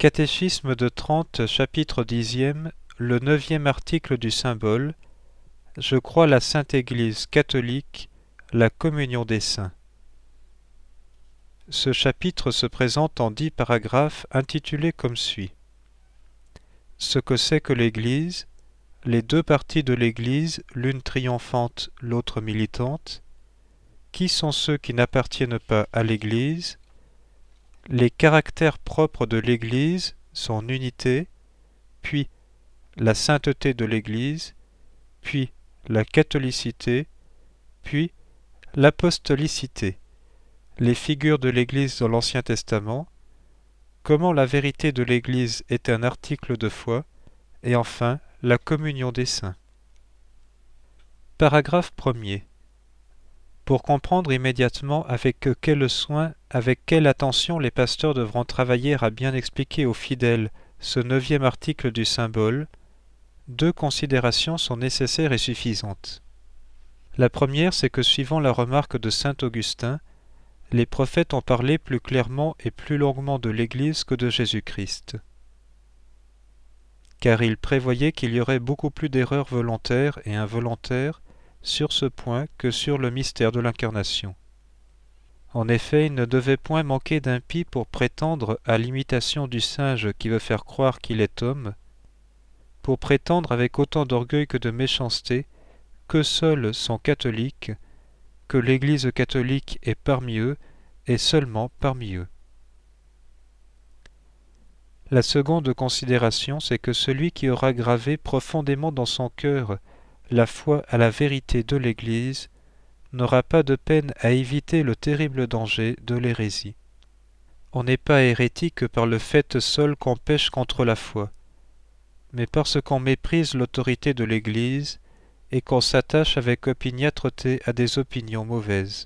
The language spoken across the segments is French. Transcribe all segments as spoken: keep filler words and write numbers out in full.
Catéchisme de Trente, chapitre dixième, le neuvième article du symbole. Je crois la Sainte Église catholique, la communion des saints. Ce chapitre se présente en dix paragraphes intitulés comme suit. Ce que c'est que l'Église, les deux parties de l'Église, l'une triomphante, l'autre militante, qui sont ceux qui n'appartiennent pas à l'Église, les caractères propres de l'Église, son unité, puis la sainteté de l'Église, puis la catholicité, puis l'apostolicité, les figures de l'Église dans l'Ancien Testament, comment la vérité de l'Église est un article de foi, et enfin la communion des saints. Paragraphe premier. Pour comprendre immédiatement avec quel soin, avec quelle attention les pasteurs devront travailler à bien expliquer aux fidèles ce neuvième article du symbole, deux considérations sont nécessaires et suffisantes. La première, c'est que suivant la remarque de saint Augustin, les prophètes ont parlé plus clairement et plus longuement de l'Église que de Jésus-Christ, car ils prévoyaient qu'il y aurait beaucoup plus d'erreurs volontaires et involontaires sur ce point que sur le mystère de l'incarnation. En effet, il ne devait point manquer d'impies pour prétendre à l'imitation du singe qui veut faire croire qu'il est homme, pour prétendre avec autant d'orgueil que de méchanceté que seuls sont catholiques, que l'Église catholique est parmi eux et seulement parmi eux. La seconde considération, c'est que celui qui aura gravé profondément dans son cœur la foi à la vérité de l'Église n'aura pas de peine à éviter le terrible danger de l'hérésie. On n'est pas hérétique par le fait seul qu'on pêche contre la foi, mais parce qu'on méprise l'autorité de l'Église et qu'on s'attache avec opiniâtreté à des opinions mauvaises.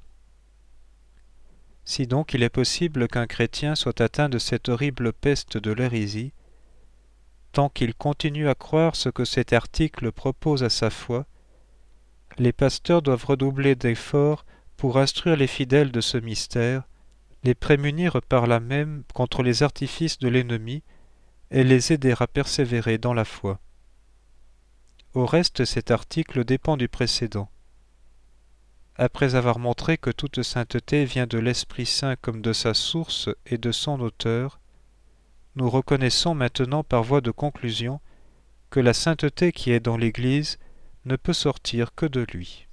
Si donc il est possible qu'un chrétien soit atteint de cette horrible peste de l'hérésie, tant qu'il continue à croire ce que cet article propose à sa foi, les pasteurs doivent redoubler d'efforts pour instruire les fidèles de ce mystère, les prémunir par là même contre les artifices de l'ennemi et les aider à persévérer dans la foi. Au reste, cet article dépend du précédent. Après avoir montré que toute sainteté vient de l'Esprit Saint comme de sa source et de son auteur, nous reconnaissons maintenant par voie de conclusion que la sainteté qui est dans l'Église ne peut sortir que de lui.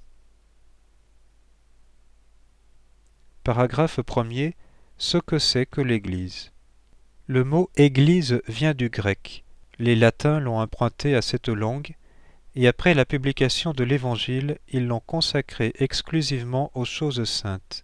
Paragraphe premier. Ce que c'est que l'Église. Le mot « Église » vient du grec. Les latins l'ont emprunté à cette langue, et après la publication de l'Évangile, ils l'ont consacré exclusivement aux choses saintes.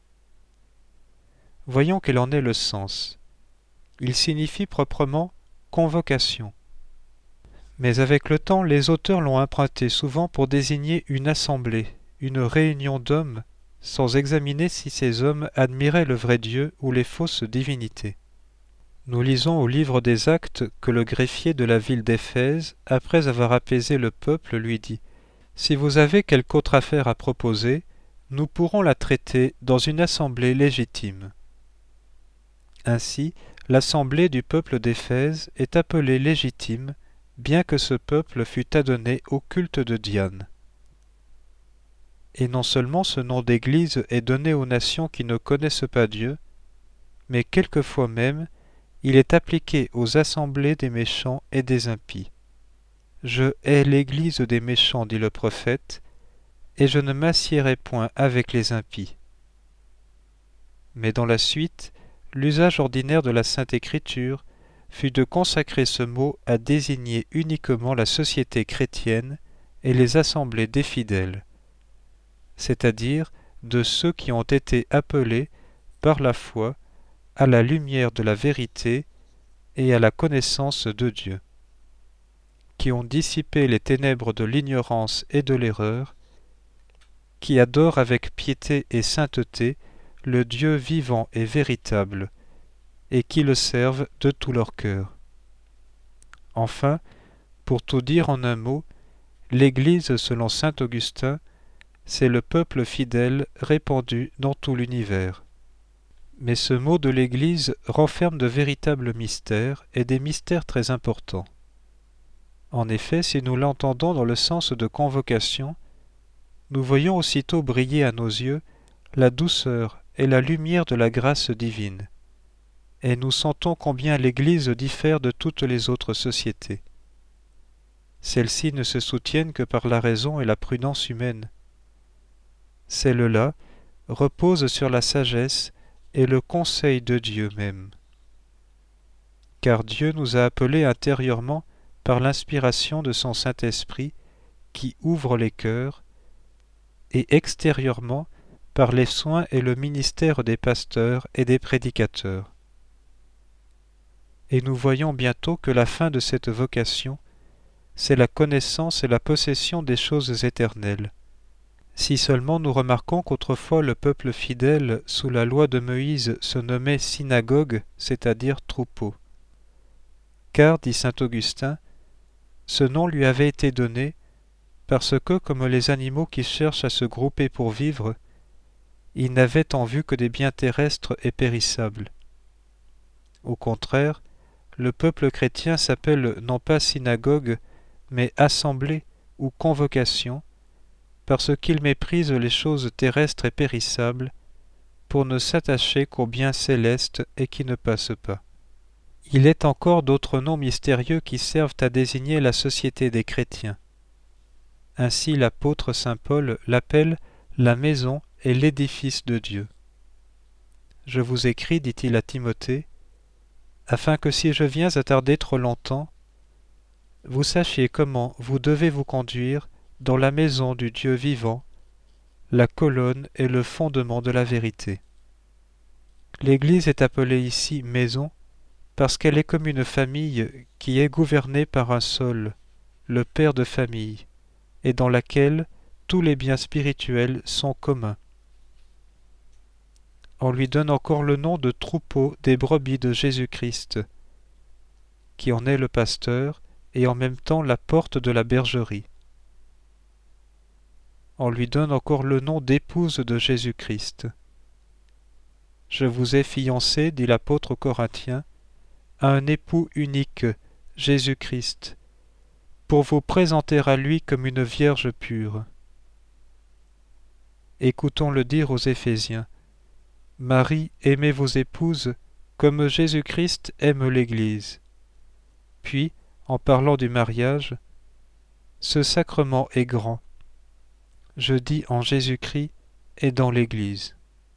Voyons quel en est le sens. Il signifie proprement « convocation ». Mais avec le temps, les auteurs l'ont emprunté souvent pour désigner une assemblée, une réunion d'hommes, sans examiner si ces hommes admiraient le vrai Dieu ou les fausses divinités. Nous lisons au livre des Actes que le greffier de la ville d'Éphèse, après avoir apaisé le peuple, lui dit « Si vous avez quelque autre affaire à proposer, nous pourrons la traiter dans une assemblée légitime. » Ainsi, l'assemblée du peuple d'Éphèse est appelée légitime, bien que ce peuple fût adonné au culte de Diane. Et non seulement ce nom d'église est donné aux nations qui ne connaissent pas Dieu, mais quelquefois même il est appliqué aux assemblées des méchants et des impies. « Je hais l'église des méchants, dit le prophète, et je ne m'assiérai point avec les impies. » Mais dans la suite, l'usage ordinaire de la Sainte Écriture fut de consacrer ce mot à désigner uniquement la société chrétienne et les assemblées des fidèles, c'est-à-dire de ceux qui ont été appelés par la foi à la lumière de la vérité et à la connaissance de Dieu, qui ont dissipé les ténèbres de l'ignorance et de l'erreur, qui adorent avec piété et sainteté le Dieu vivant et véritable, et qui le servent de tout leur cœur. Enfin, pour tout dire en un mot, l'Église selon saint Augustin, c'est le peuple fidèle répandu dans tout l'univers. Mais ce mot de l'Église renferme de véritables mystères et des mystères très importants. En effet, si nous l'entendons dans le sens de convocation, nous voyons aussitôt briller à nos yeux la douceur et la lumière de la grâce divine, et nous sentons combien l'Église diffère de toutes les autres sociétés. Celles-ci ne se soutiennent que par la raison et la prudence humaine. Celles-là reposent sur la sagesse et le conseil de Dieu même. Car Dieu nous a appelés intérieurement par l'inspiration de son Saint-Esprit qui ouvre les cœurs, et extérieurement par les soins et le ministère des pasteurs et des prédicateurs. Et nous voyons bientôt que la fin de cette vocation, c'est la connaissance et la possession des choses éternelles. Si seulement nous remarquons qu'autrefois le peuple fidèle sous la loi de Moïse se nommait synagogue, c'est-à-dire troupeau. Car, dit saint Augustin, ce nom lui avait été donné parce que, comme les animaux qui cherchent à se grouper pour vivre, ils n'avaient en vue que des biens terrestres et périssables. Au contraire, le peuple chrétien s'appelle non pas synagogue, mais assemblée ou convocation, parce qu'il méprise les choses terrestres et périssables, pour ne s'attacher qu'aux biens célestes et qui ne passent pas. Il est encore d'autres noms mystérieux qui servent à désigner la société des chrétiens. Ainsi l'apôtre saint Paul l'appelle la maison et l'édifice de Dieu. Je vous écris, dit-il à Timothée, afin que si je viens à tarder trop longtemps, vous sachiez comment vous devez vous conduire dans la maison du Dieu vivant, la colonne et le fondement de la vérité. L'Église est appelée ici maison parce qu'elle est comme une famille qui est gouvernée par un seul, le Père de famille, et dans laquelle tous les biens spirituels sont communs. On lui donne encore le nom de troupeau des brebis de Jésus-Christ, qui en est le pasteur et en même temps la porte de la bergerie. On lui donne encore le nom d'épouse de Jésus-Christ. Je vous ai fiancé, dit l'apôtre aux Corinthiens, à un époux unique, Jésus-Christ, pour vous présenter à lui comme une vierge pure. Écoutons-le dire aux Éphésiens, Marie, aimez vos épouses comme Jésus-Christ aime l'Église. Puis, en parlant du mariage, ce sacrement est grand. Je dis en Jésus-Christ et dans l'Église.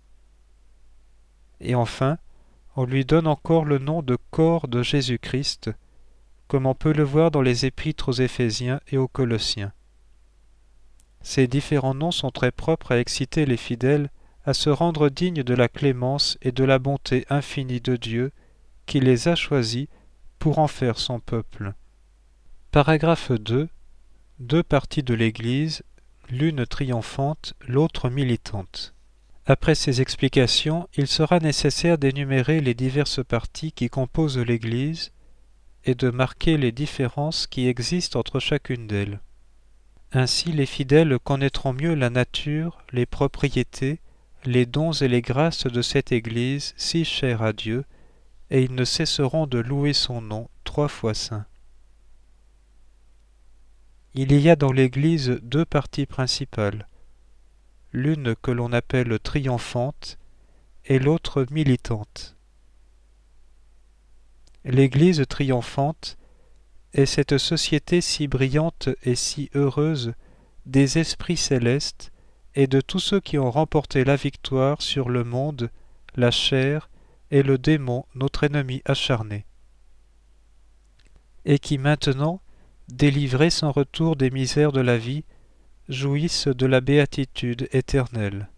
Et enfin, on lui donne encore le nom de corps de Jésus-Christ, comme on peut le voir dans les épîtres aux Éphésiens et aux Colossiens. Ces différents noms sont très propres à exciter les fidèles à se rendre dignes de la clémence et de la bonté infinie de Dieu, qui les a choisis pour en faire son peuple. Paragraphe deux. Deux parties de l'Église, l'une triomphante, l'autre militante. Après ces explications, il sera nécessaire d'énumérer les diverses parties qui composent l'Église et de marquer les différences qui existent entre chacune d'elles. Ainsi, les fidèles connaîtront mieux la nature, les propriétés, les dons et les grâces de cette Église si chère à Dieu, et ils ne cesseront de louer son nom trois fois saint. Il y a dans l'Église deux parties principales, l'une que l'on appelle triomphante et l'autre militante. L'Église triomphante est cette société si brillante et si heureuse des esprits célestes et de tous ceux qui ont remporté la victoire sur le monde, la chair et le démon, notre ennemi acharné, et qui maintenant, délivrés sans retour des misères de la vie, jouissent de la béatitude éternelle.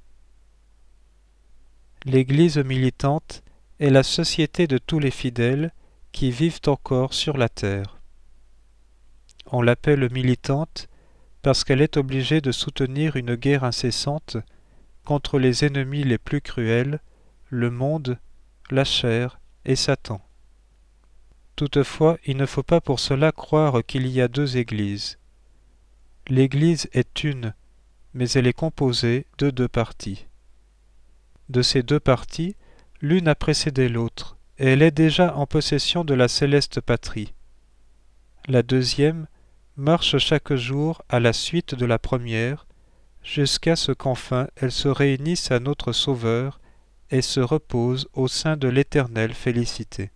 L'Église militante est la société de tous les fidèles qui vivent encore sur la terre. On l'appelle militante parce qu'elle est obligée de soutenir une guerre incessante contre les ennemis les plus cruels, le monde, la chair et Satan. Toutefois, il ne faut pas pour cela croire qu'il y a deux églises. L'Église est une, mais elle est composée de deux parties. De ces deux parties, l'une a précédé l'autre, et elle est déjà en possession de la céleste patrie. La deuxième marche chaque jour à la suite de la première, jusqu'à ce qu'enfin elle se réunisse à notre Sauveur et se repose au sein de l'éternelle félicité.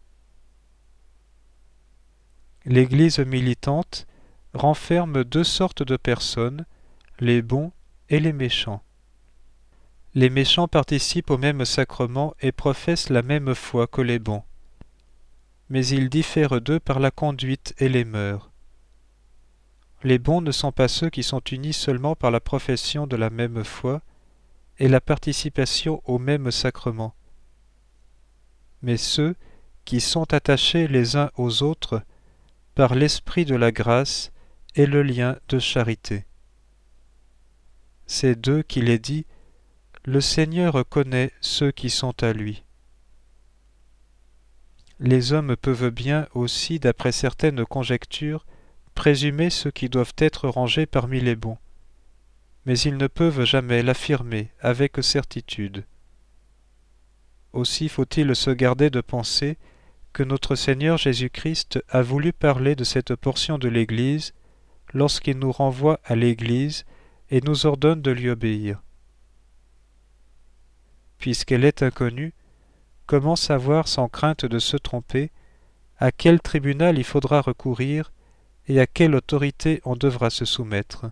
L'Église militante renferme deux sortes de personnes, les bons et les méchants. Les méchants participent au même sacrement et professent la même foi que les bons, mais ils diffèrent d'eux par la conduite et les mœurs. Les bons ne sont pas ceux qui sont unis seulement par la profession de la même foi et la participation au même sacrement, mais ceux qui sont attachés les uns aux autres par l'esprit de la grâce et le lien de charité. C'est d'eux qu'il est dit « Le Seigneur connaît ceux qui sont à lui ». Les hommes peuvent bien aussi, d'après certaines conjectures, présumer ceux qui doivent être rangés parmi les bons, mais ils ne peuvent jamais l'affirmer avec certitude. Aussi faut-il se garder de penser que notre Seigneur Jésus-Christ a voulu parler de cette portion de l'Église lorsqu'il nous renvoie à l'Église et nous ordonne de lui obéir. Puisqu'elle est inconnue, comment savoir sans crainte de se tromper à quel tribunal il faudra recourir et à quelle autorité on devra se soumettre?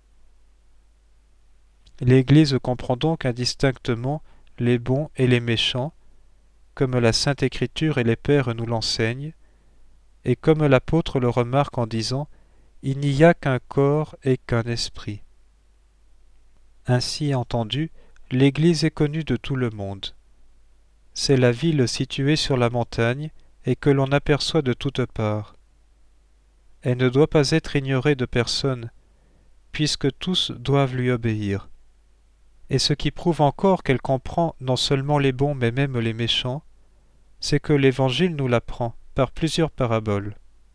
L'Église comprend donc indistinctement les bons et les méchants, comme la Sainte Écriture et les Pères nous l'enseignent, et comme l'apôtre le remarque en disant « Il n'y a qu'un corps et qu'un esprit ». Ainsi entendu, l'Église est connue de tout le monde. C'est la ville située sur la montagne et que l'on aperçoit de toutes parts. Elle ne doit pas être ignorée de personne, puisque tous doivent lui obéir. Et ce qui prouve encore qu'elle comprend non seulement les bons mais même les méchants, c'est que l'Évangile nous l'apprend par plusieurs paraboles.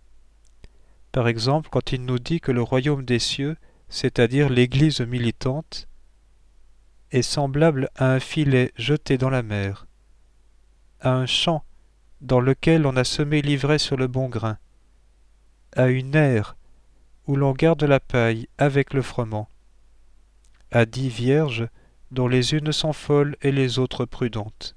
Par exemple, quand il nous dit que le royaume des cieux, c'est-à-dire l'Église militante, est semblable à un filet jeté dans la mer, à un champ dans lequel on a semé l'ivraie sur le bon grain, à une aire où l'on garde la paille avec le froment, à dix vierges dont les unes sont folles et les autres prudentes,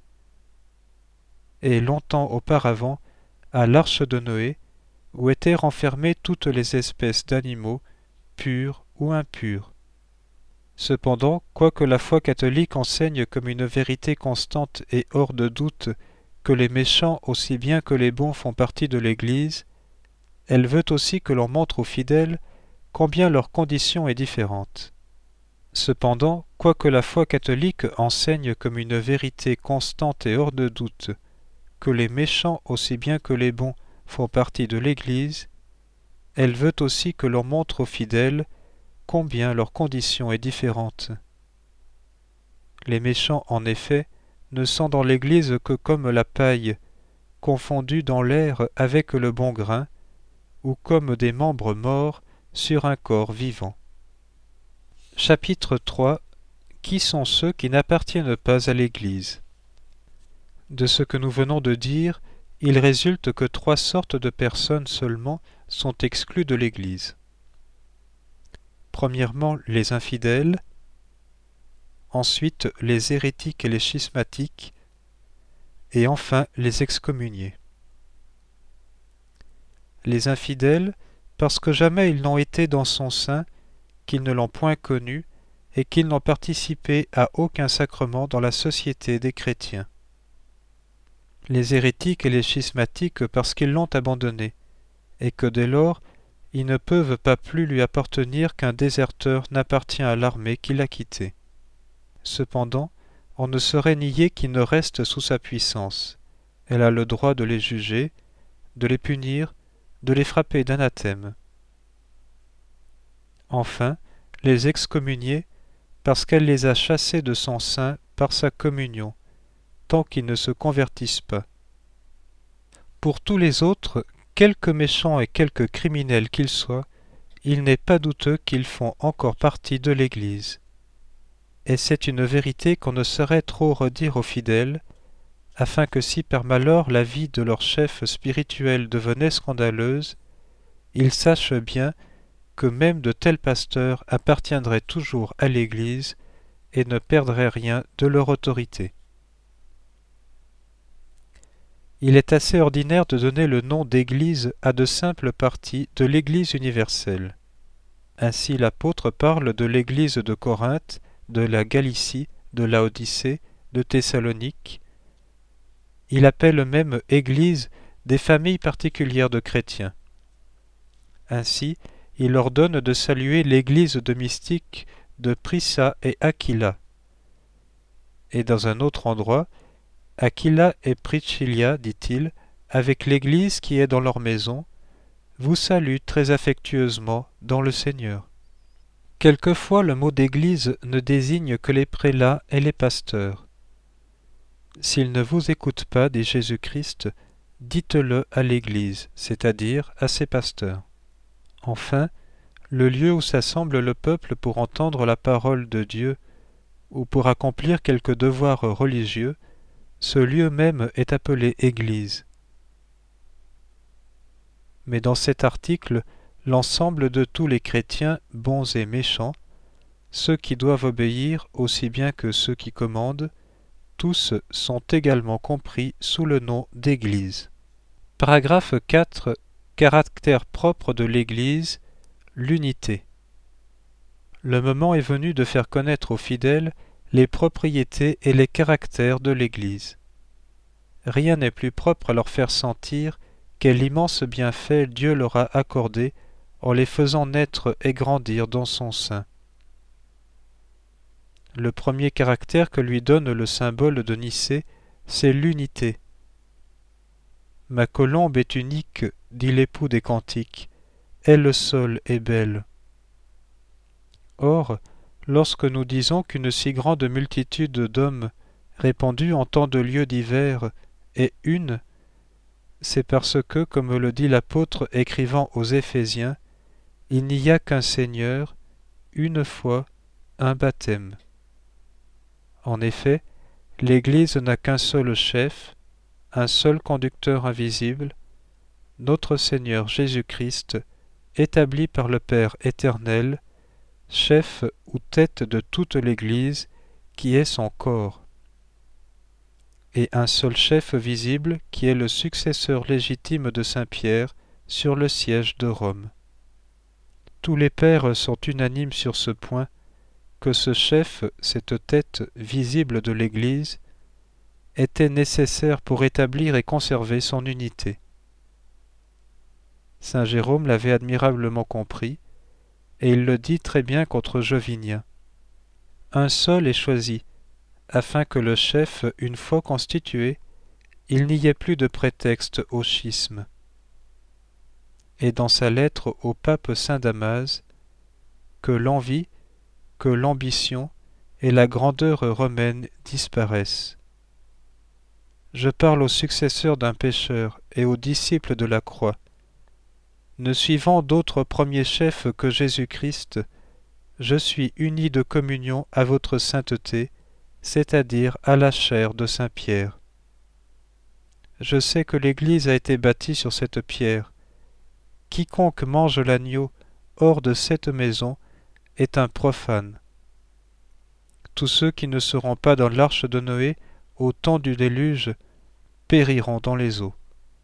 et longtemps auparavant à l'arche de Noé, où étaient renfermées toutes les espèces d'animaux, purs ou impurs. Cependant, quoique la foi catholique enseigne comme une vérité constante et hors de doute que les méchants aussi bien que les bons font partie de l'Église, elle veut aussi que l'on montre aux fidèles combien leur condition est différente. Cependant, quoique la foi catholique enseigne comme une vérité constante et hors de doute que les méchants aussi bien que les bons font partie de l'Église, elle veut aussi que l'on montre aux fidèles combien leur condition est différente. Les méchants, en effet, ne sont dans l'Église que comme la paille, confondue dans l'air avec le bon grain, ou comme des membres morts sur un corps vivant. Chapitre trois. Qui sont ceux qui n'appartiennent pas à l'Église? De ce que nous venons de dire, il résulte que trois sortes de personnes seulement sont exclues de l'Église. Premièrement, les infidèles, ensuite les hérétiques et les schismatiques, et enfin les excommuniés. Les infidèles, parce que jamais ils n'ont été dans son sein, qu'ils ne l'ont point connu, et qu'ils n'ont participé à aucun sacrement dans la société des chrétiens. Les hérétiques et les schismatiques parce qu'ils l'ont abandonné, et que dès lors, ils ne peuvent pas plus lui appartenir qu'un déserteur n'appartient à l'armée qui l'a quitté. Cependant, on ne saurait nier qu'ils ne restent sous sa puissance. Elle a le droit de les juger, de les punir, de les frapper d'anathème. Enfin, les excommuniés, parce qu'elle les a chassés de son sein par sa communion, tant qu'ils ne se convertissent pas. Pour tous les autres, quelque méchants et quelque criminels qu'ils soient, il n'est pas douteux qu'ils font encore partie de l'Église. Et c'est une vérité qu'on ne saurait trop redire aux fidèles, afin que si par malheur la vie de leur chef spirituel devenait scandaleuse, ils sachent bien que même de tels pasteurs appartiendraient toujours à l'Église et ne perdraient rien de leur autorité. Il est assez ordinaire de donner le nom d'Église à de simples parties de l'Église universelle. Ainsi l'apôtre parle de l'Église de Corinthe, de la Galicie, de Laodicée, de Thessalonique. Il appelle même Église des familles particulières de chrétiens. Ainsi, il ordonne de saluer l'Église de mystiques de Prysa et Aquila. Et dans un autre endroit, Aquila et Priscilla, dit-il, avec l'Église qui est dans leur maison, vous saluent très affectueusement dans le Seigneur. Quelquefois le mot d'Église ne désigne que les prélats et les pasteurs. S'ils ne vous écoutent pas, dit Jésus-Christ, dites-le à l'Église, c'est-à-dire à ses pasteurs. Enfin, le lieu où s'assemble le peuple pour entendre la parole de Dieu ou pour accomplir quelque devoir religieux, ce lieu même est appelé Église. Mais dans cet article, l'ensemble de tous les chrétiens, bons et méchants, ceux qui doivent obéir aussi bien que ceux qui commandent, tous sont également compris sous le nom d'Église. Paragraphe quatre. Caractère propre de l'Église, l'unité. Le moment est venu de faire connaître aux fidèles les propriétés et les caractères de l'Église. Rien n'est plus propre à leur faire sentir quel immense bienfait Dieu leur a accordé en les faisant naître et grandir dans son sein. Le premier caractère que lui donne le symbole de Nicée, c'est l'unité. Ma colombe est unique, dit l'époux des cantiques, elle seule est belle. Or, lorsque nous disons qu'une si grande multitude d'hommes répandus en tant de lieux divers est une, c'est parce que, comme le dit l'apôtre écrivant aux Éphésiens, il n'y a qu'un Seigneur, une foi, un baptême. En effet, l'Église n'a qu'un seul chef, un seul conducteur invisible, notre Seigneur Jésus-Christ, établi par le Père éternel, chef ou tête de toute l'Église, qui est son corps, et un seul chef visible qui est le successeur légitime de Saint Pierre sur le siège de Rome. Tous les pères sont unanimes sur ce point, que ce chef, cette tête visible de l'Église, était nécessaire pour établir et conserver son unité. Saint Jérôme l'avait admirablement compris, et il le dit très bien contre Jovinien. Un seul est choisi, afin que le chef, une fois constitué, il n'y ait plus de prétexte au schisme. Et dans sa lettre au pape Saint Damas, que l'envie, que l'ambition et la grandeur romaine disparaissent. Je parle aux successeurs d'un pécheur et aux disciples de la croix. Ne suivant d'autre premier chef que Jésus-Christ, je suis uni de communion à votre sainteté, c'est-à-dire à la chair de Saint Pierre. Je sais que l'Église a été bâtie sur cette pierre. Quiconque mange l'agneau hors de cette maison est un profane. Tous ceux qui ne seront pas dans l'arche de Noé au temps du déluge périront dans les eaux.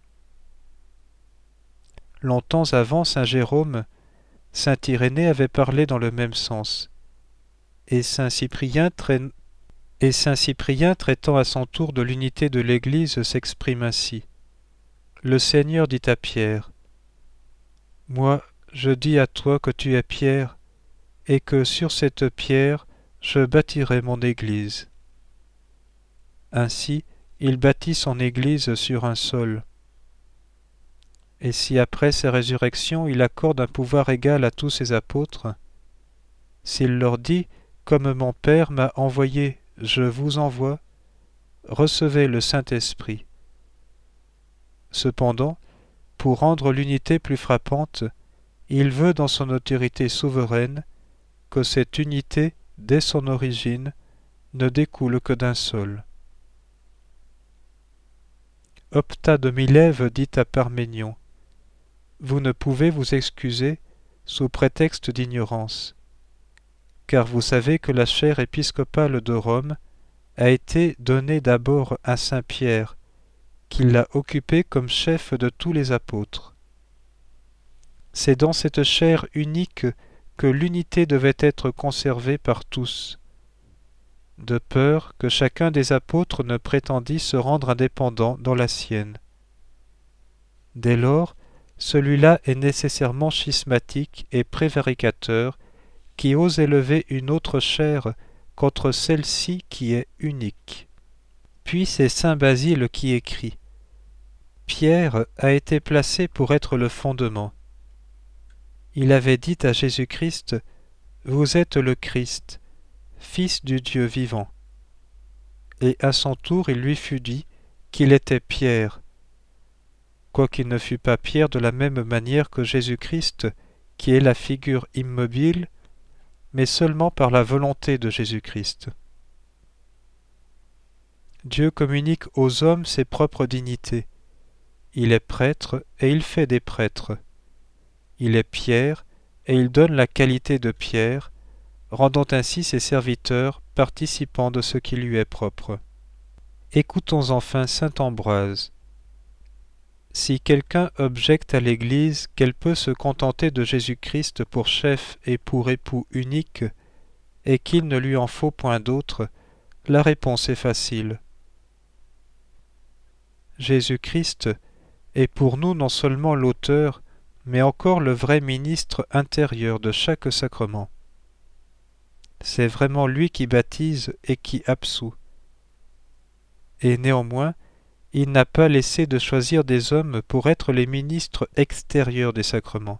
Longtemps avant Saint Jérôme, Saint Irénée avait parlé dans le même sens, et Saint Cyprien, trai... et Saint Cyprien traitant à son tour de l'unité de l'Église s'exprime ainsi. Le Seigneur dit à Pierre, « Moi, je dis à toi que tu es Pierre, et que sur cette pierre je bâtirai mon Église. » Ainsi, il bâtit son Église sur un sol. Et si après sa résurrection il accorde un pouvoir égal à tous ses apôtres, s'il leur dit, comme mon Père m'a envoyé, je vous envoie, recevez le Saint-Esprit. Cependant, pour rendre l'unité plus frappante, il veut dans son autorité souveraine que cette unité, dès son origine, ne découle que d'un seul. Opta de Milève dit à Parménion: vous ne pouvez vous excuser sous prétexte d'ignorance, car vous savez que la chaire épiscopale de Rome a été donnée d'abord à saint Pierre, qui l'a occupé comme chef de tous les apôtres. C'est dans cette chaire unique que l'unité devait être conservée par tous, de peur que chacun des apôtres ne prétendît se rendre indépendant dans la sienne. Dès lors, celui-là est nécessairement schismatique et prévaricateur, qui ose élever une autre chaire contre celle-ci qui est unique. Puis c'est saint Basile qui écrit: Pierre a été placé pour être le fondement. Il avait dit à Jésus-Christ: vous êtes le Christ, Fils du Dieu vivant. Et à son tour il lui fut dit qu'il était Pierre, quoiqu'il ne fût pas Pierre de la même manière que Jésus-Christ, qui est la figure immobile, mais seulement par la volonté de Jésus-Christ. Dieu communique aux hommes ses propres dignités. Il est prêtre et il fait des prêtres. Il est Pierre et il donne la qualité de Pierre, rendant ainsi ses serviteurs participants de ce qui lui est propre. Écoutons enfin saint Ambroise. Si quelqu'un objecte à l'Église qu'elle peut se contenter de Jésus-Christ pour chef et pour époux unique, et qu'il ne lui en faut point d'autre, la réponse est facile. Jésus-Christ est pour nous non seulement l'auteur, mais encore le vrai ministre intérieur de chaque sacrement. C'est vraiment lui qui baptise et qui absout. Et néanmoins, il n'a pas laissé de choisir des hommes pour être les ministres extérieurs des sacrements.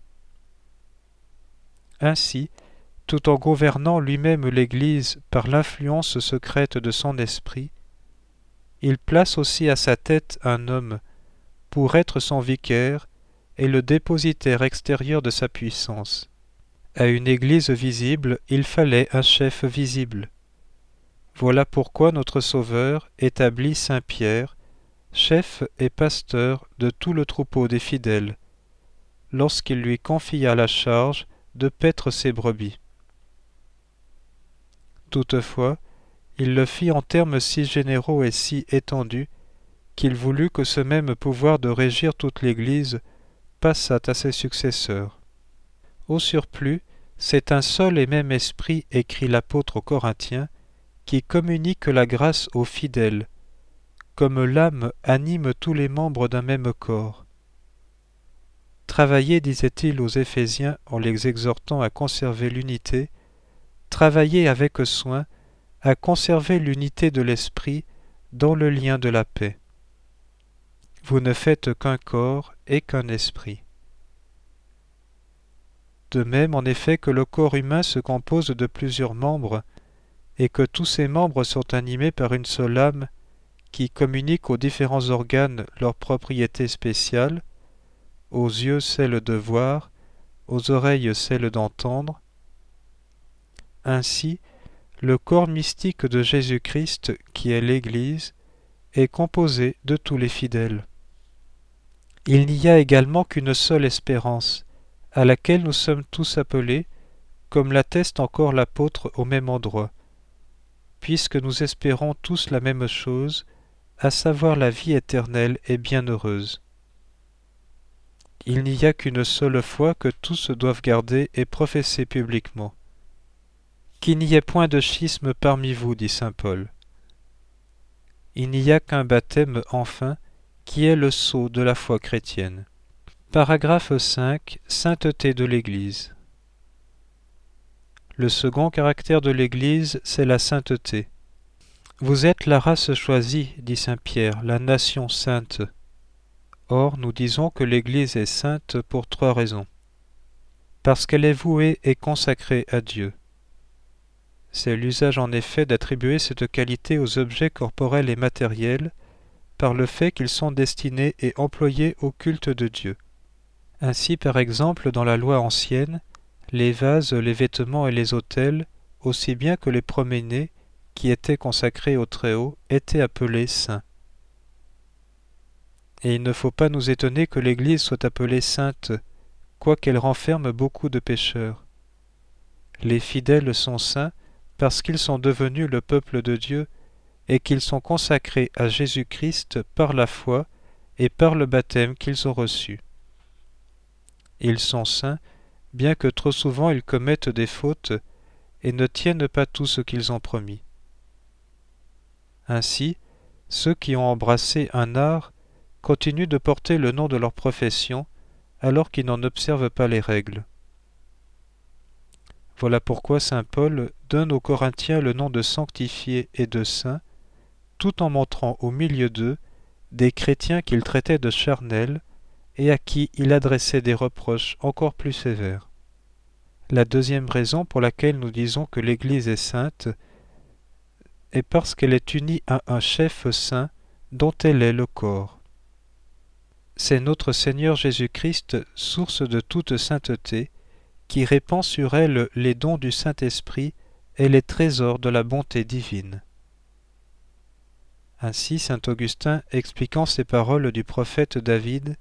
Ainsi, tout en gouvernant lui-même l'Église par l'influence secrète de son esprit, il place aussi à sa tête un homme pour être son vicaire et le dépositaire extérieur de sa puissance. À une Église visible, il fallait un chef visible. Voilà pourquoi notre Sauveur établit saint Pierre, chef et pasteur de tout le troupeau des fidèles, lorsqu'il lui confia la charge de paître ses brebis. Toutefois, il le fit en termes si généraux et si étendus qu'il voulut que ce même pouvoir de régir toute l'Église passât à ses successeurs. Au surplus, c'est un seul et même esprit, écrit l'apôtre aux Corinthiens, qui communique la grâce aux fidèles, comme l'âme anime tous les membres d'un même corps. Travaillez, disait-il aux Éphésiens en les exhortant à conserver l'unité, travaillez avec soin à conserver l'unité de l'esprit dans le lien de la paix. Vous ne faites qu'un corps et qu'un esprit. De même, en effet, que le corps humain se compose de plusieurs membres, et que tous ces membres sont animés par une seule âme qui communique aux différents organes leurs propriétés spéciales, aux yeux celle de voir, aux oreilles celle d'entendre. Ainsi, le corps mystique de Jésus-Christ, qui est l'Église, est composé de tous les fidèles. Il n'y a également qu'une seule espérance, à laquelle nous sommes tous appelés, comme l'atteste encore l'apôtre au même endroit, puisque nous espérons tous la même chose, à savoir la vie éternelle et bienheureuse. Il n'y a qu'une seule foi que tous doivent garder et professer publiquement. Qu'il n'y ait point de schisme parmi vous, dit saint Paul. Il n'y a qu'un baptême, enfin, qui est le sceau de la foi chrétienne. Paragraphe cinq. Sainteté de l'Église. Le second caractère de l'Église, c'est la sainteté. Vous êtes la race choisie, dit saint Pierre, la nation sainte. Or, nous disons que l'Église est sainte pour trois raisons. Parce qu'elle est vouée et consacrée à Dieu. C'est l'usage en effet d'attribuer cette qualité aux objets corporels et matériels par le fait qu'ils sont destinés et employés au culte de Dieu. Ainsi, par exemple, dans la loi ancienne, les vases, les vêtements et les autels, aussi bien que les proménées, qui étaient consacrés au Très-Haut, étaient appelés saints. Et il ne faut pas nous étonner que l'Église soit appelée sainte, quoiqu'elle renferme beaucoup de pécheurs. Les fidèles sont saints parce qu'ils sont devenus le peuple de Dieu et qu'ils sont consacrés à Jésus-Christ par la foi et par le baptême qu'ils ont reçu. Ils sont saints, bien que trop souvent ils commettent des fautes et ne tiennent pas tout ce qu'ils ont promis. Ainsi, ceux qui ont embrassé un art continuent de porter le nom de leur profession alors qu'ils n'en observent pas les règles. Voilà pourquoi saint Paul donne aux Corinthiens le nom de sanctifiés et de saints, tout en montrant au milieu d'eux des chrétiens qu'il traitait de charnels et à qui il adressait des reproches encore plus sévères. La deuxième raison pour laquelle nous disons que l'Église est sainte est parce qu'elle est unie à un chef saint dont elle est le corps. C'est notre Seigneur Jésus-Christ, source de toute sainteté, qui répand sur elle les dons du Saint-Esprit et les trésors de la bonté divine. Ainsi saint Augustin, expliquant ces paroles du prophète David,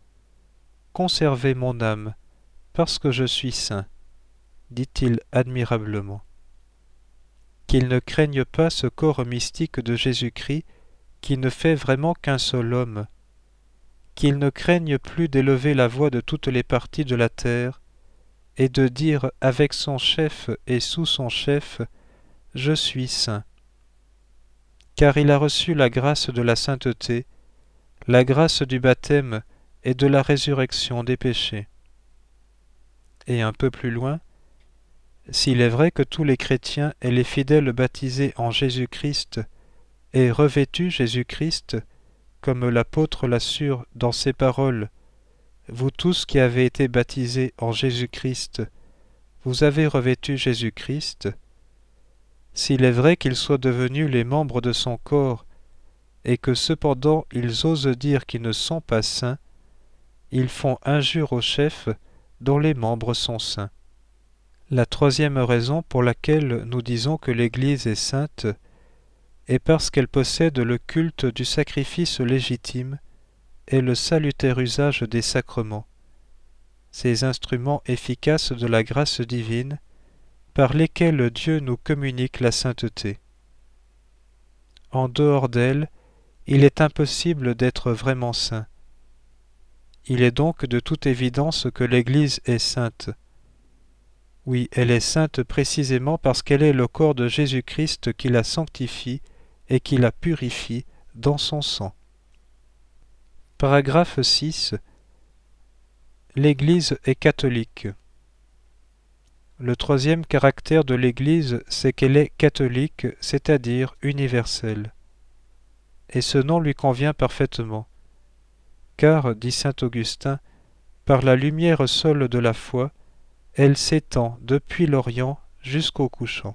« Conservez mon âme, parce que je suis saint », dit-il admirablement. Qu'il ne craigne pas ce corps mystique de Jésus-Christ qui ne fait vraiment qu'un seul homme, qu'il ne craigne plus d'élever la voix de toutes les parties de la terre et de dire avec son chef et sous son chef « Je suis saint », car il a reçu la grâce de la sainteté, la grâce du baptême et de la résurrection des péchés. Et un peu plus loin, s'il est vrai que tous les chrétiens et les fidèles baptisés en Jésus-Christ aient revêtu Jésus-Christ, comme l'apôtre l'assure dans ses paroles, « Vous tous qui avez été baptisés en Jésus-Christ, vous avez revêtu Jésus-Christ », s'il est vrai qu'ils soient devenus les membres de son corps, et que cependant ils osent dire qu'ils ne sont pas saints, ils font injure au chef dont les membres sont saints. La troisième raison pour laquelle nous disons que l'Église est sainte est parce qu'elle possède le culte du sacrifice légitime et le salutaire usage des sacrements, ces instruments efficaces de la grâce divine par lesquels Dieu nous communique la sainteté. En dehors d'elle, il est impossible d'être vraiment saint. Il est donc de toute évidence que l'Église est sainte. Oui, elle est sainte précisément parce qu'elle est le corps de Jésus-Christ qui la sanctifie et qui la purifie dans son sang. Paragraphe six. L'Église est catholique. Le troisième caractère de l'Église, c'est qu'elle est catholique, c'est-à-dire universelle. Et ce nom lui convient parfaitement. Car, dit saint Augustin, par la lumière seule de la foi, elle s'étend depuis l'Orient jusqu'au couchant.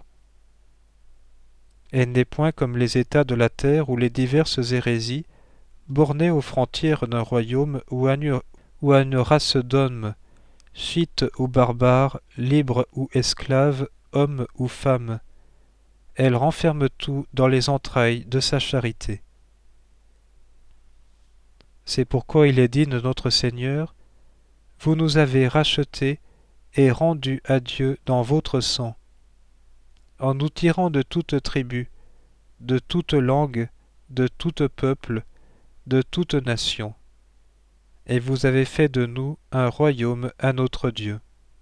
Elle n'est point comme les États de la terre ou les diverses hérésies, bornées aux frontières d'un royaume ou à une, ou à une race d'hommes, scythes ou barbares, libres ou esclaves, hommes ou femmes. Elle renferme tout dans les entrailles de sa charité. C'est pourquoi il est dit de notre Seigneur, « Vous nous avez rachetés et rendus à Dieu dans votre sang, en nous tirant de toute tribu, de toute langue, de tout peuple, de toute nation. Et vous avez fait de nous un royaume à notre Dieu. »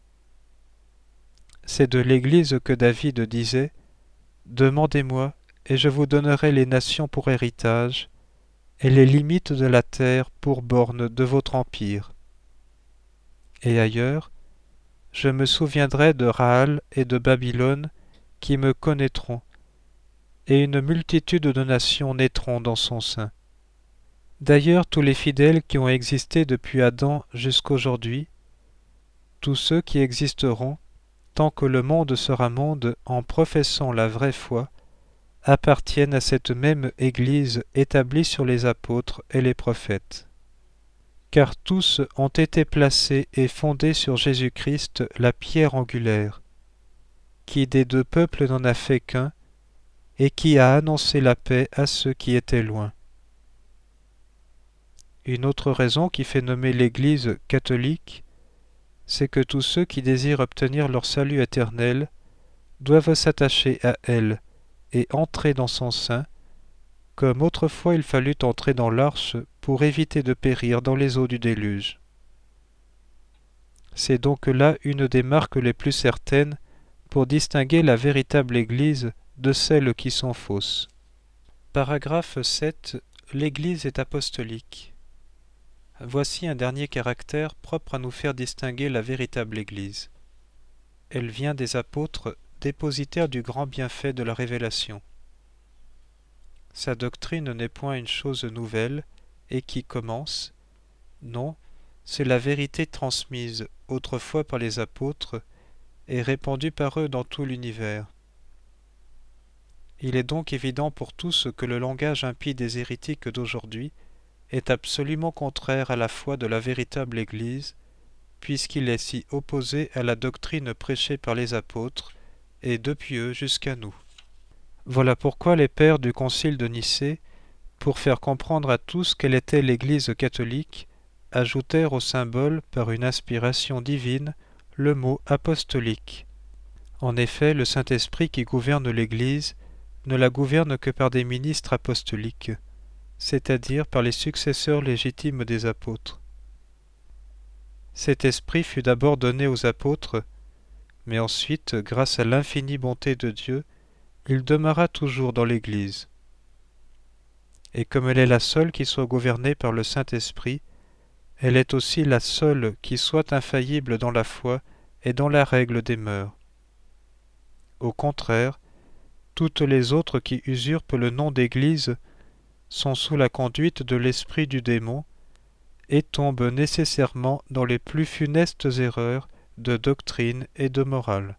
C'est de l'Église que David disait, « Demandez-moi, et je vous donnerai les nations pour héritage, et les limites de la terre pour bornes de votre empire. » Et ailleurs, « Je me souviendrai de Raal et de Babylone qui me connaîtront, et une multitude de nations naîtront dans son sein. » D'ailleurs, tous les fidèles qui ont existé depuis Adam jusqu'aujourd'hui, tous ceux qui existeront, tant que le monde sera monde en professant la vraie foi, appartiennent à cette même Église établie sur les apôtres et les prophètes. Car tous ont été placés et fondés sur Jésus-Christ, la pierre angulaire, qui des deux peuples n'en a fait qu'un, et qui a annoncé la paix à ceux qui étaient loin. Une autre raison qui fait nommer l'Église catholique, c'est que tous ceux qui désirent obtenir leur salut éternel doivent s'attacher à elle et entrer dans son sein, comme autrefois il fallut entrer dans l'arche pour éviter de périr dans les eaux du déluge. C'est donc là une des marques les plus certaines pour distinguer la véritable Église de celles qui sont fausses. Paragraphe sept. L'Église est apostolique. Voici un dernier caractère propre à nous faire distinguer la véritable Église. Elle vient des apôtres, dépositaires du grand bienfait de la révélation. Sa doctrine n'est point une chose nouvelle et qui commence. Non, c'est la vérité transmise autrefois par les apôtres et répandue par eux dans tout l'univers. Il est donc évident pour tous que le langage impie des hérétiques d'aujourd'hui est absolument contraire à la foi de la véritable Église, puisqu'il est si opposé à la doctrine prêchée par les apôtres, et depuis eux jusqu'à nous. Voilà pourquoi les pères du concile de Nicée, pour faire comprendre à tous quelle était l'Église catholique, ajoutèrent au symbole, par une inspiration divine, le mot apostolique. En effet, le Saint-Esprit qui gouverne l'Église ne la gouverne que par des ministres apostoliques, c'est-à-dire par les successeurs légitimes des apôtres. Cet esprit fut d'abord donné aux apôtres, mais ensuite, grâce à l'infinie bonté de Dieu, il demeura toujours dans l'Église. Et comme elle est la seule qui soit gouvernée par le Saint-Esprit, elle est aussi la seule qui soit infaillible dans la foi et dans la règle des mœurs. Au contraire, toutes les autres qui usurpent le nom d'Église sont sous la conduite de l'esprit du démon et tombent nécessairement dans les plus funestes erreurs de doctrine et de morale.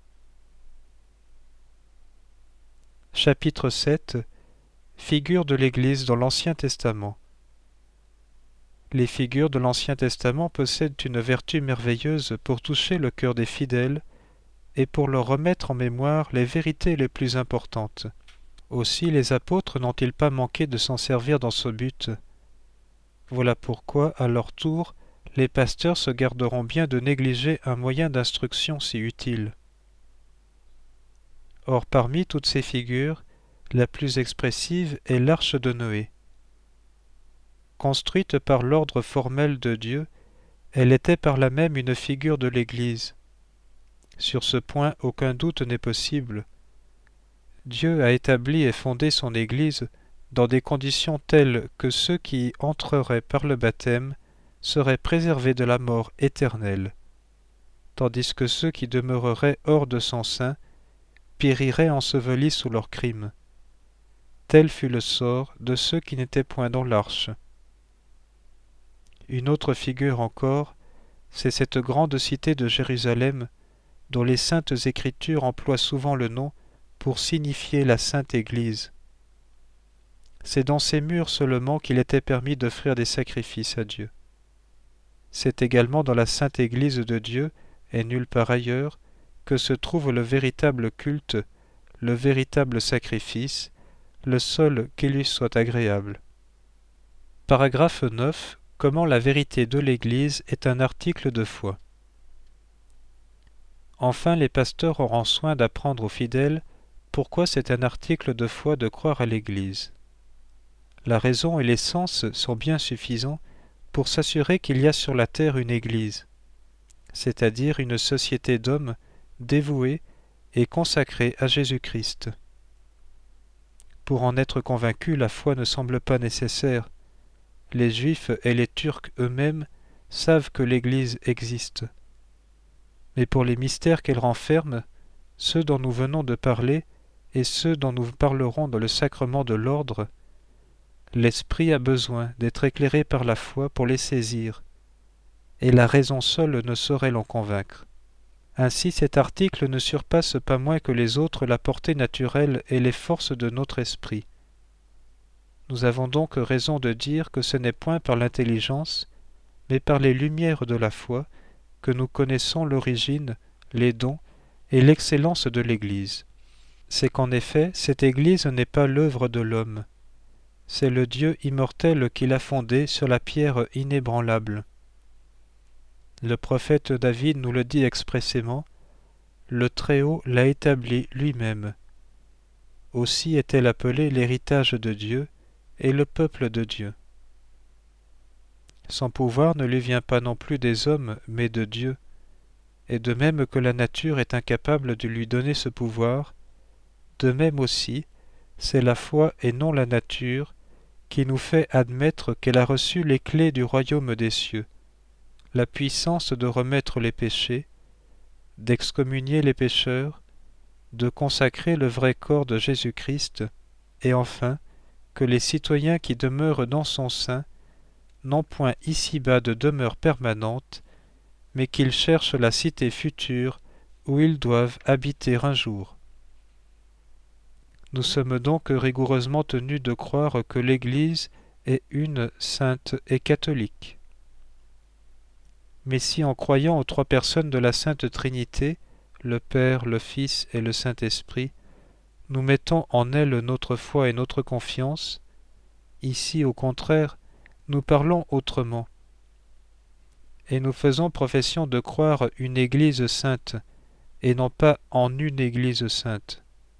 Chapitre sept. Figures de l'Église dans l'Ancien Testament. Les figures de l'Ancien Testament possèdent une vertu merveilleuse pour toucher le cœur des fidèles et pour leur remettre en mémoire les vérités les plus importantes. Aussi les apôtres n'ont-ils pas manqué de s'en servir dans ce but. Voilà pourquoi, à leur tour, les pasteurs se garderont bien de négliger un moyen d'instruction si utile. Or, parmi toutes ces figures, la plus expressive est l'arche de Noé. Construite par l'ordre formel de Dieu, elle était par là même une figure de l'Église. Sur ce point, aucun doute n'est possible. Dieu a établi et fondé son Église dans des conditions telles que ceux qui y entreraient par le baptême seraient préservés de la mort éternelle, tandis que ceux qui demeureraient hors de son sein périraient ensevelis sous leurs crimes. Tel fut le sort de ceux qui n'étaient point dans l'arche. Une autre figure encore, c'est cette grande cité de Jérusalem, dont les saintes Écritures emploient souvent le nom pour signifier la Sainte Église. C'est dans ces murs seulement qu'il était permis d'offrir des sacrifices à Dieu. C'est également dans la Sainte Église de Dieu, et nulle part ailleurs, que se trouve le véritable culte, le véritable sacrifice, le seul qui lui soit agréable. Paragraphe neuf. Comment la vérité de l'Église est un article de foi. Enfin, les pasteurs auront soin d'apprendre aux fidèles pourquoi c'est un article de foi de croire à l'Église. La raison et l'essence sont bien suffisants pour s'assurer qu'il y a sur la terre une Église, c'est-à-dire une société d'hommes dévoués et consacrés à Jésus-Christ. Pour en être convaincus, la foi ne semble pas nécessaire. Les Juifs et les Turcs eux-mêmes savent que l'Église existe. Mais pour les mystères qu'elle renferme, ceux dont nous venons de parler et ceux dont nous parlerons dans le sacrement de l'ordre, l'Esprit a besoin d'être éclairé par la foi pour les saisir, et la raison seule ne saurait l'en convaincre. Ainsi cet article ne surpasse pas moins que les autres la portée naturelle et les forces de notre esprit. Nous avons donc raison de dire que ce n'est point par l'intelligence, mais par les lumières de la foi, que nous connaissons l'origine, les dons et l'excellence de l'Église. C'est qu'en effet, cette Église n'est pas l'œuvre de l'homme, c'est le Dieu immortel qui l'a fondé sur la pierre inébranlable. Le prophète David nous le dit expressément, « Le Très-Haut l'a établi lui-même ». Aussi est-elle appelée l'héritage de Dieu et le peuple de Dieu. Son pouvoir ne lui vient pas non plus des hommes, mais de Dieu, et de même que la nature est incapable de lui donner ce pouvoir, de même aussi, c'est la foi et non la nature qui nous fait admettre qu'elle a reçu les clés du royaume des cieux, la puissance de remettre les péchés, d'excommunier les pécheurs, de consacrer le vrai corps de Jésus-Christ, et enfin que les citoyens qui demeurent dans son sein n'ont point ici-bas de demeure permanente, mais qu'ils cherchent la cité future où ils doivent habiter un jour. Nous sommes donc rigoureusement tenus de croire que l'Église est une, sainte et catholique. Mais si en croyant aux trois personnes de la Sainte Trinité, le Père, le Fils et le Saint-Esprit, nous mettons en elle notre foi et notre confiance, ici au contraire, nous parlons autrement. Et nous faisons profession de croire une Église sainte, et non pas en une Église sainte.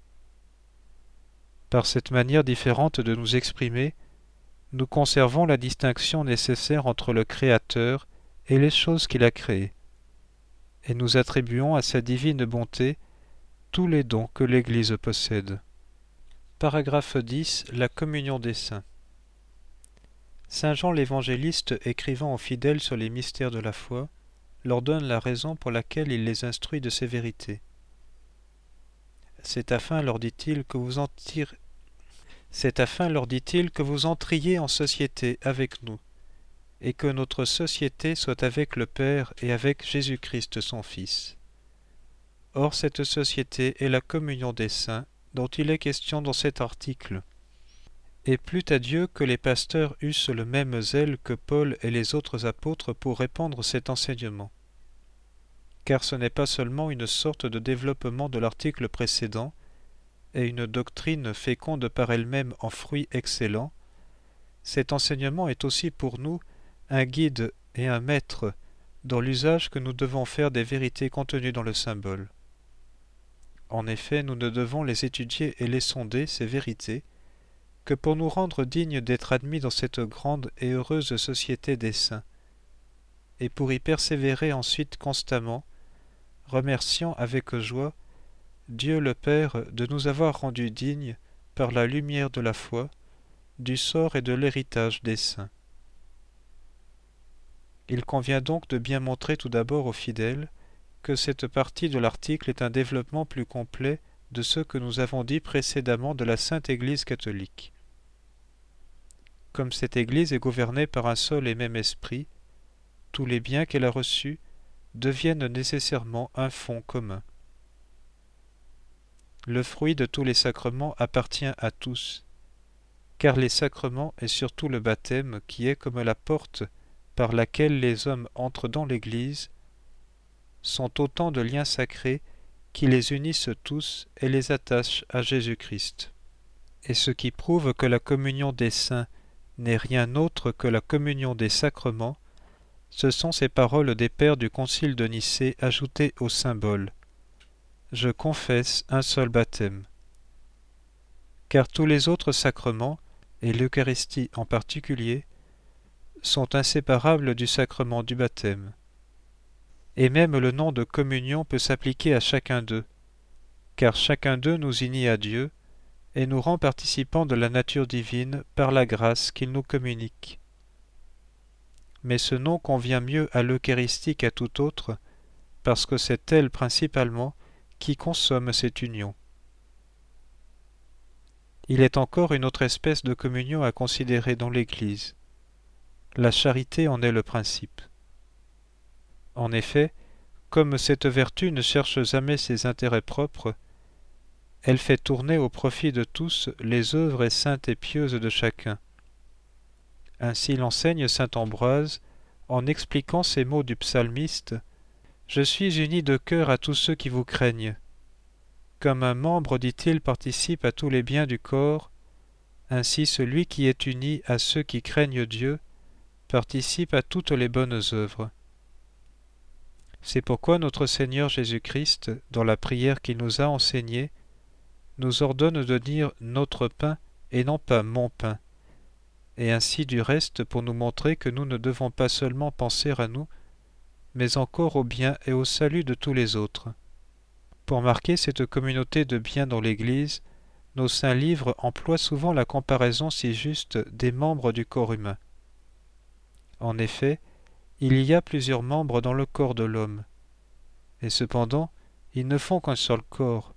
Par cette manière différente de nous exprimer, nous conservons la distinction nécessaire entre le Créateur et les choses qu'il a créées, et nous attribuons à sa divine bonté tous les dons que l'Église possède. Paragraphe dix. La communion des saints. Saint Jean l'Évangéliste, écrivant aux fidèles sur les mystères de la foi, leur donne la raison pour laquelle il les instruit de ces vérités. C'est afin, leur dit-il, que vous en tirez... C'est afin, leur dit-il, que vous entriez en société avec nous, et que notre société soit avec le Père et avec Jésus-Christ son Fils. Or cette société est la communion des saints, dont il est question dans cet article. Et plût à Dieu que les pasteurs eussent le même zèle que Paul et les autres apôtres pour répandre cet enseignement. Car ce n'est pas seulement une sorte de développement de l'article précédent, et une doctrine féconde par elle-même en fruits excellents, cet enseignement est aussi pour nous un guide et un maître dans l'usage que nous devons faire des vérités contenues dans le symbole. En effet, nous ne devons les étudier et les sonder, ces vérités, que pour nous rendre dignes d'être admis dans cette grande et heureuse société des saints, et pour y persévérer ensuite constamment, remerciant avec joie Dieu le Père de nous avoir rendus dignes, par la lumière de la foi, du sort et de l'héritage des saints. Il convient donc de bien montrer tout d'abord aux fidèles que cette partie de l'article est un développement plus complet de ce que nous avons dit précédemment de la Sainte Église catholique. Comme cette Église est gouvernée par un seul et même esprit, tous les biens qu'elle a reçus deviennent nécessairement un fonds commun. Le fruit de tous les sacrements appartient à tous, car les sacrements et surtout le baptême, qui est comme la porte par laquelle les hommes entrent dans l'Église, sont autant de liens sacrés qui les unissent tous et les attachent à Jésus-Christ. Et ce qui prouve que la communion des saints n'est rien autre que la communion des sacrements, ce sont ces paroles des pères du concile de Nicée ajoutées au symbole. Je confesse un seul baptême. Car tous les autres sacrements, et l'Eucharistie en particulier, sont inséparables du sacrement du baptême. Et même le nom de communion peut s'appliquer à chacun d'eux, car chacun d'eux nous unit à Dieu et nous rend participants de la nature divine par la grâce qu'il nous communique. Mais ce nom convient mieux à l'Eucharistie qu'à tout autre, parce que c'est elle principalement qui consomme cette union. Il est encore une autre espèce de communion à considérer dans l'Église. La charité en est le principe. En effet, comme cette vertu ne cherche jamais ses intérêts propres, elle fait tourner au profit de tous les œuvres saintes et pieuses de chacun. Ainsi l'enseigne saint Ambroise en expliquant ces mots du psalmiste « Je suis uni de cœur à tous ceux qui vous craignent. Comme un membre, dit-il, participe à tous les biens du corps, Ainsi celui qui est uni à ceux qui craignent Dieu participe à toutes les bonnes œuvres. C'est pourquoi notre Seigneur Jésus-Christ, dans la prière qu'il nous a enseignée, nous ordonne de dire « notre pain » et non pas « mon pain », et ainsi du reste pour nous montrer que nous ne devons pas seulement penser à nous, mais encore au bien et au salut de tous les autres. Pour marquer cette communauté de bien dans l'Église, nos saints livres emploient souvent la comparaison si juste des membres du corps humain. En effet, il y a plusieurs membres dans le corps de l'homme, et cependant, ils ne font qu'un seul corps.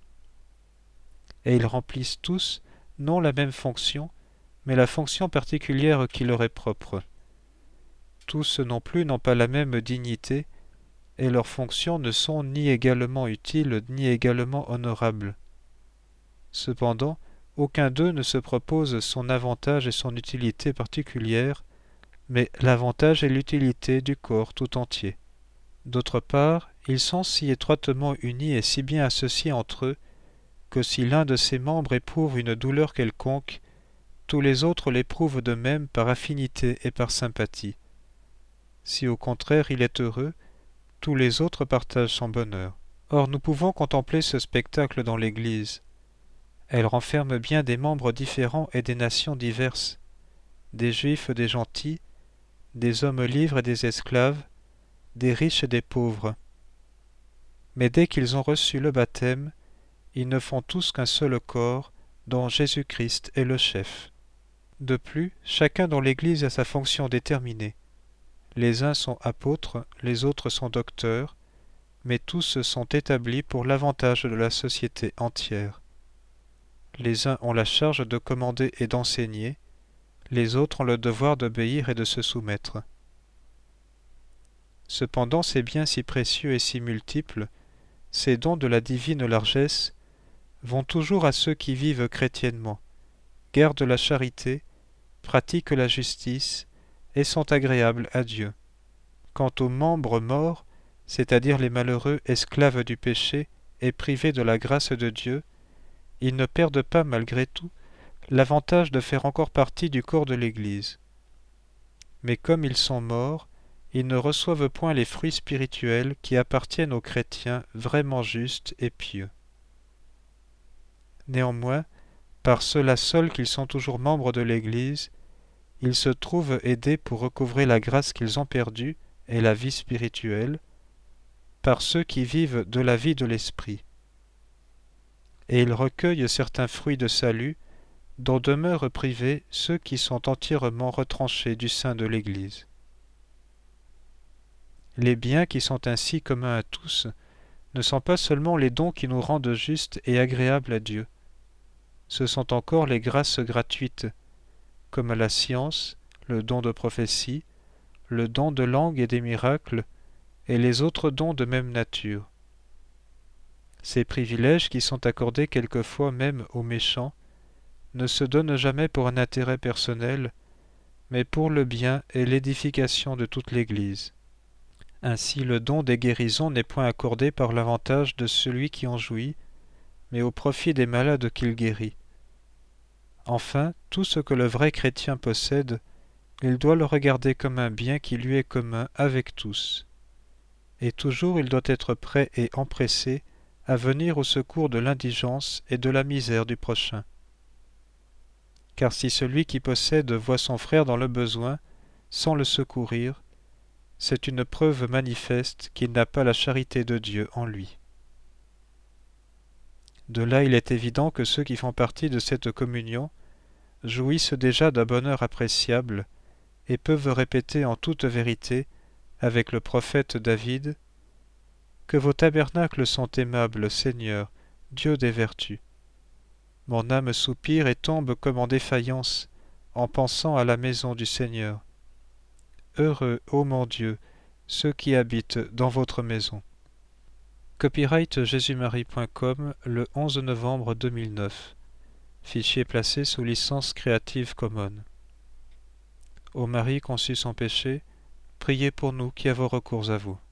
Et ils remplissent tous, non la même fonction, mais la fonction particulière qui leur est propre. Tous non plus n'ont pas la même dignité, et leurs fonctions ne sont ni également utiles ni également honorables. Cependant, aucun d'eux ne se propose son avantage et son utilité particulière, mais l'avantage et l'utilité du corps tout entier. D'autre part, ils sont si étroitement unis et si bien associés entre eux, que si l'un de ses membres éprouve une douleur quelconque, tous les autres l'éprouvent de même par affinité et par sympathie. Si au contraire il est heureux, tous les autres partagent son bonheur. Or nous pouvons contempler ce spectacle dans l'Église. Elle renferme bien des membres différents et des nations diverses, des juifs et des gentils, des hommes libres et des esclaves, des riches et des pauvres. Mais dès qu'ils ont reçu le baptême, ils ne font tous qu'un seul corps, dont Jésus-Christ est le chef. De plus, chacun dans l'Église a sa fonction déterminée. Les uns sont apôtres, les autres sont docteurs, mais tous sont établis pour l'avantage de la société entière. Les uns ont la charge de commander et d'enseigner, les autres ont le devoir d'obéir et de se soumettre. Cependant, ces biens si précieux et si multiples, ces dons de la divine largesse, vont toujours à ceux qui vivent chrétiennement, gardent la charité, pratiquent la justice et sont agréables à Dieu. Quant aux membres morts, c'est-à-dire les malheureux esclaves du péché et privés de la grâce de Dieu, ils ne perdent pas malgré tout l'avantage de faire encore partie du corps de l'Église. Mais comme ils sont morts, ils ne reçoivent point les fruits spirituels qui appartiennent aux chrétiens vraiment justes et pieux. Néanmoins, par cela seul qu'ils sont toujours membres de l'Église, ils se trouvent aidés pour recouvrer la grâce qu'ils ont perdue et la vie spirituelle, par ceux qui vivent de la vie de l'Esprit. Et ils recueillent certains fruits de salut, dont demeurent privés ceux qui sont entièrement retranchés du sein de l'Église. Les biens qui sont ainsi communs à tous ne sont pas seulement les dons qui nous rendent justes et agréables à Dieu. Ce sont encore les grâces gratuites, comme la science, le don de prophétie, le don de langue et des miracles, et les autres dons de même nature. Ces privilèges qui sont accordés quelquefois même aux méchants ne se donnent jamais pour un intérêt personnel, mais pour le bien et l'édification de toute l'Église. Ainsi le don des guérisons n'est point accordé par l'avantage de celui qui en jouit, mais au profit des malades qu'il guérit. Enfin, tout ce que le vrai chrétien possède, il doit le regarder comme un bien qui lui est commun avec tous. Et toujours il doit être prêt et empressé à venir au secours de l'indigence et de la misère du prochain. Car si celui qui possède voit son frère dans le besoin, sans le secourir, c'est une preuve manifeste qu'il n'a pas la charité de Dieu en lui. De là, il est évident que ceux qui font partie de cette communion jouissent déjà d'un bonheur appréciable et peuvent répéter en toute vérité, avec le prophète David, « Que vos tabernacles sont aimables, Seigneur, Dieu des vertus. Mon âme soupire et tombe comme en défaillance en pensant à la maison du Seigneur. Heureux, ô mon Dieu, ceux qui habitent dans votre maison. » Copyright jésus marie point com le onze novembre deux mille neuf. Fichier placé sous licence Creative Commons. Ô Marie conçue sans péché, priez pour nous qui avons recours à vous.